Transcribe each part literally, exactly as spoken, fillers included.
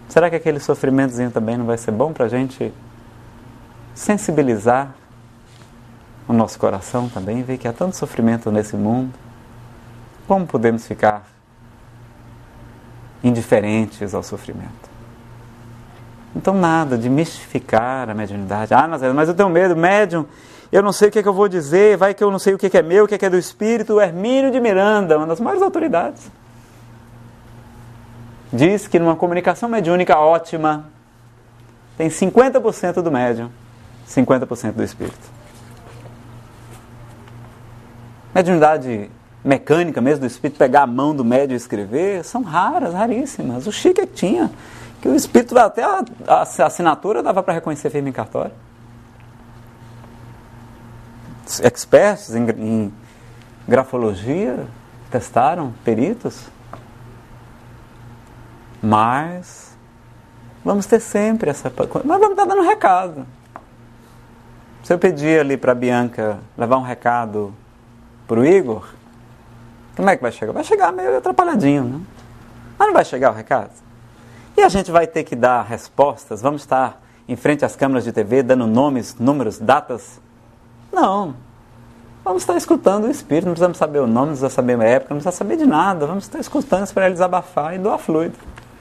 Será que aquele sofrimentozinho também não vai ser bom para a gente sensibilizar o nosso coração também, ver que há tanto sofrimento nesse mundo? Como podemos ficar indiferentes ao sofrimento? Então nada de mistificar a mediunidade. Ah, Nazareno, mas eu tenho medo, médium, eu não sei o que é que eu vou dizer, vai que eu não sei o que é meu, o que é do Espírito. O Hermínio de Miranda, uma das maiores autoridades, diz que numa comunicação mediúnica ótima, tem cinquenta por cento do médium, cinquenta por cento do Espírito. Mediunidade mecânica mesmo do Espírito, pegar a mão do médium e escrever, são raras, raríssimas. O Chico é que tinha, que o Espírito, até a, a assinatura dava para reconhecer firme em cartório. Experts em, em grafologia testaram, peritos. Mas vamos ter sempre essa... Mas vamos estar dando um recado. Se eu pedir ali para a Bianca levar um recado para o Igor, como é que vai chegar? Vai chegar meio atrapalhadinho, né? Mas não vai chegar o recado. E a gente vai ter que dar respostas, vamos estar em frente às câmeras de T V, dando nomes, números, datas? Não. Vamos estar escutando o Espírito, não precisamos saber o nome, não precisamos saber a época, não precisamos saber de nada. Vamos estar escutando para ele desabafar e doar fluido.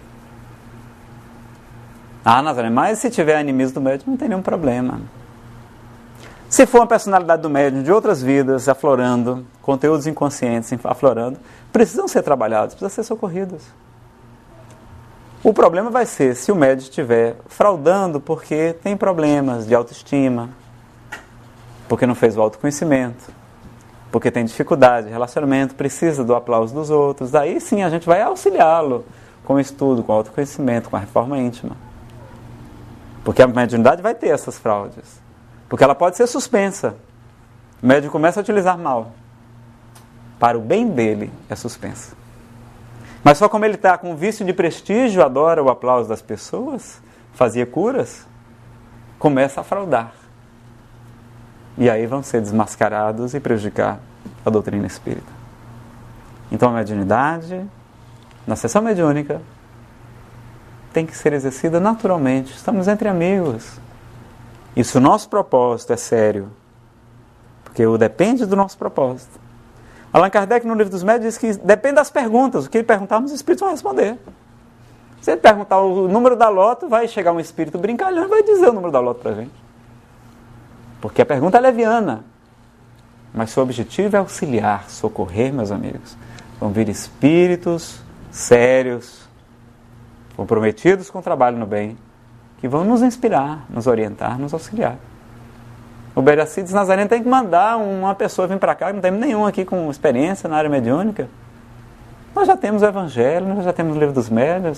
Ah, Nazaré, mas se tiver animismo do médium, não tem nenhum problema. Se for uma personalidade do médium de outras vidas aflorando, conteúdos inconscientes aflorando, precisam ser trabalhados, precisam ser socorridos. O problema vai ser se o médium estiver fraudando porque tem problemas de autoestima, porque não fez o autoconhecimento, porque tem dificuldade de relacionamento, precisa do aplauso dos outros. Daí sim a gente vai auxiliá-lo com o estudo, com o autoconhecimento, com a reforma íntima. Porque a mediunidade vai ter essas fraudes. Porque ela pode ser suspensa. O médium começa a utilizar mal. Para o bem dele, é suspensa. Mas só como ele está com vício de prestígio, adora o aplauso das pessoas, fazia curas, começa a fraudar. E aí vão ser desmascarados e prejudicar a doutrina espírita. Então a mediunidade, na sessão mediúnica, tem que ser exercida naturalmente. Estamos entre amigos. E se o nosso propósito é sério, porque o depende do nosso propósito. Allan Kardec, no Livro dos Médiuns, diz que depende das perguntas. O que ele perguntarmos, os espíritos vão responder. Se ele perguntar o número da loto, vai chegar um espírito brincalhão e vai dizer o número da loto para a gente. Porque a pergunta é leviana. Mas seu objetivo é auxiliar, socorrer, meus amigos. Vão vir espíritos sérios, comprometidos com o trabalho no bem, que vão nos inspirar, nos orientar, nos auxiliar. O Beracides Nazareno tem que mandar uma pessoa vir para cá, não temos nenhum aqui com experiência na área mediúnica. Nós já temos o Evangelho, nós já temos o Livro dos Médiuns.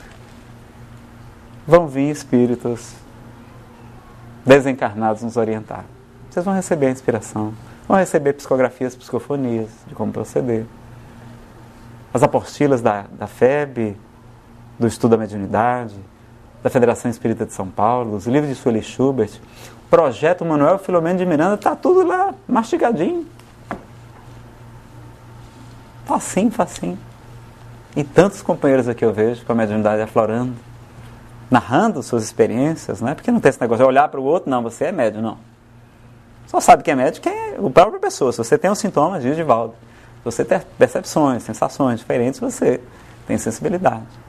Vão vir espíritos desencarnados nos orientar. Vocês vão receber a inspiração, vão receber psicografias, psicofonias de como proceder. As apostilas da, da F E B, do Estudo da Mediunidade, da Federação Espírita de São Paulo, os livros de Sueli Schubert, o projeto Manuel Filomeno de Miranda, está tudo lá, mastigadinho. Facinho, facinho. E tantos companheiros aqui eu vejo com a mediunidade aflorando, narrando suas experiências, né? Porque não tem esse negócio de olhar para o outro, não, você é médium, não. Só sabe que é médium quem é a própria pessoa. Se você tem um sintoma, diz Divaldo. Se você tem percepções, sensações diferentes, você tem sensibilidade.